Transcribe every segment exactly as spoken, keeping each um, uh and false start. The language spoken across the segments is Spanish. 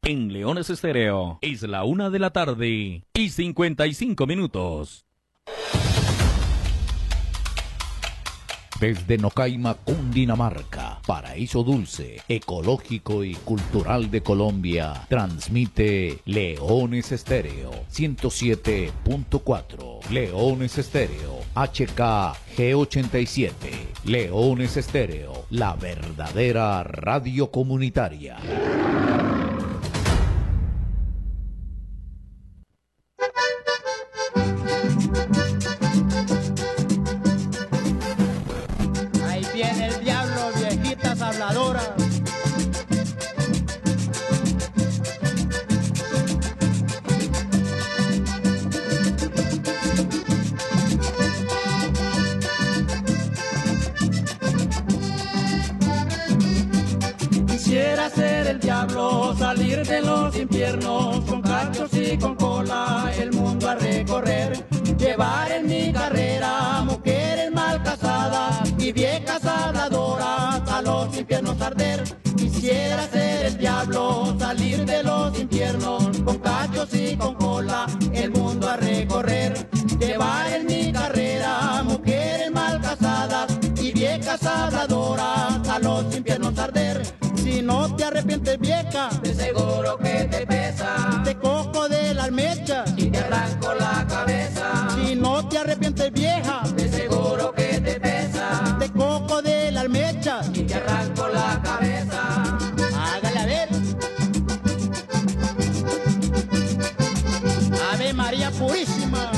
en Leones Estéreo. Es la una de la tarde y cincuenta y cinco minutos. Desde Nocaima, Cundinamarca, paraíso dulce, ecológico y cultural de Colombia, transmite Leones Estéreo ciento siete punto cuatro. Leones Estéreo H K G ochenta y siete. Leones Estéreo, la verdadera radio comunitaria. Ahí viene el diablo, viejitas habladoras. Quisiera ser el diablo, salir de los infiernos, con cachos y con cola, el mundo a recorrer. Llevar en mi carrera mujeres mal casadas y viejas habladoras, a los infiernos arder. Quisiera ser el diablo, salir de los infiernos, con cachos y con cola, el mundo a recorrer. Llevar en mi carrera mujeres mal casadas y viejas habladoras, a los infiernos arder. Si no te arrepientes, vieja, de seguro que te pesa, te cojo de las mechas y te arranco la cabeza. Si no te arrepientes, vieja, de seguro que te pesa, te cojo de las mechas y te arranco la cabeza. Hágale a ver. Ave María Purísima.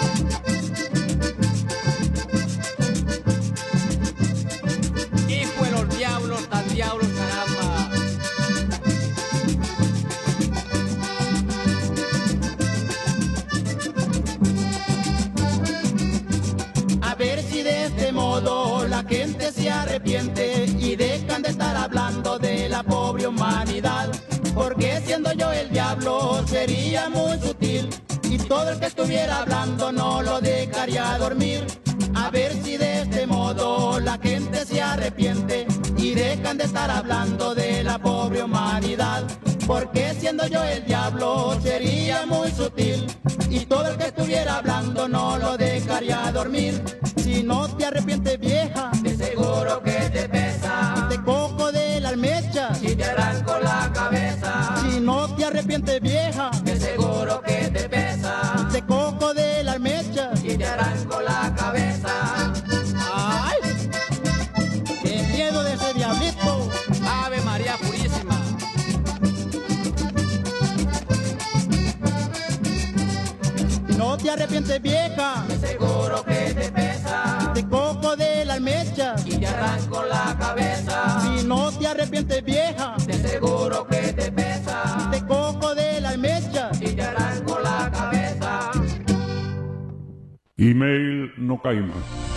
Hijo de los diablos, tan diablos, caramba. A ver si de este modo la gente se arrepiente y dejan de estar hablando de la pobre humanidad. Porque siendo yo el diablo sería muy sutil y todo el que estuviera hablando no lo dejaría dormir. A ver si de este modo la gente se arrepiente y dejan de estar hablando de la pobre humanidad. Porque siendo yo el diablo sería muy sutil y todo el que estuviera hablando no lo dejaría dormir. Si no te arrepientes, vieja, de seguro que te pesa, te cojo de las mechas y te arranco la cabeza. Si no te arrepientes, vieja, de seguro que te pesa, te cojo de las mechas y te arranco la cabeza. ¡Ay! ¡Qué miedo de ese diablito! Ave María Purísima. Si no te arrepientes, vieja, de seguro que te pesa, te cojo de las mechas y te arranco la cabeza. Si no te arrepientes, vieja, de seguro que te pesa, te cojo de las mechas y te arranco la cabeza. Email Nocaima.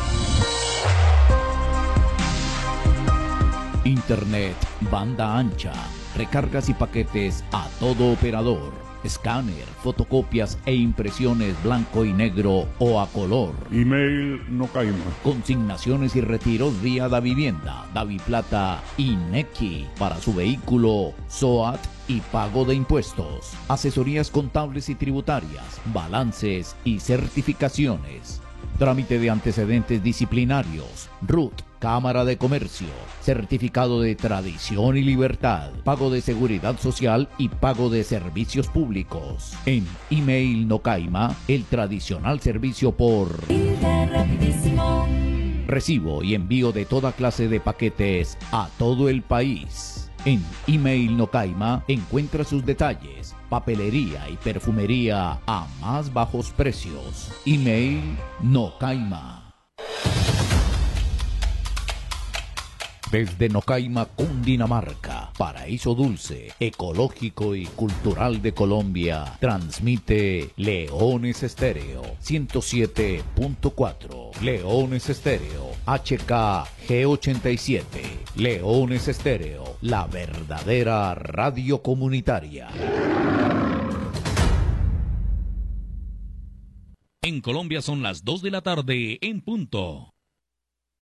Internet, banda ancha, recargas y paquetes a todo operador. Escáner, fotocopias e impresiones blanco y negro o a color. Email Nocaima. Consignaciones y retiros vía Da Vivienda, Daviplata y Nequi para su vehículo, S O A T y pago de impuestos. Asesorías contables y tributarias, balances y certificaciones. Trámite de antecedentes disciplinarios, R U T, Cámara de Comercio, certificado de tradición y libertad, pago de seguridad social y pago de servicios públicos. En Email Nocaima, el tradicional servicio por recibo y envío de toda clase de paquetes a todo el país. En Email Nocaima encuentra sus detalles, papelería y perfumería a más bajos precios. Email Nocaima. Desde Nocaima, Cundinamarca, paraíso dulce, ecológico y cultural de Colombia, transmite Leones Estéreo ciento siete punto cuatro. Leones Estéreo H K G ochenta y siete. Leones Estéreo, la verdadera radio comunitaria. En Colombia son las dos de la tarde en punto.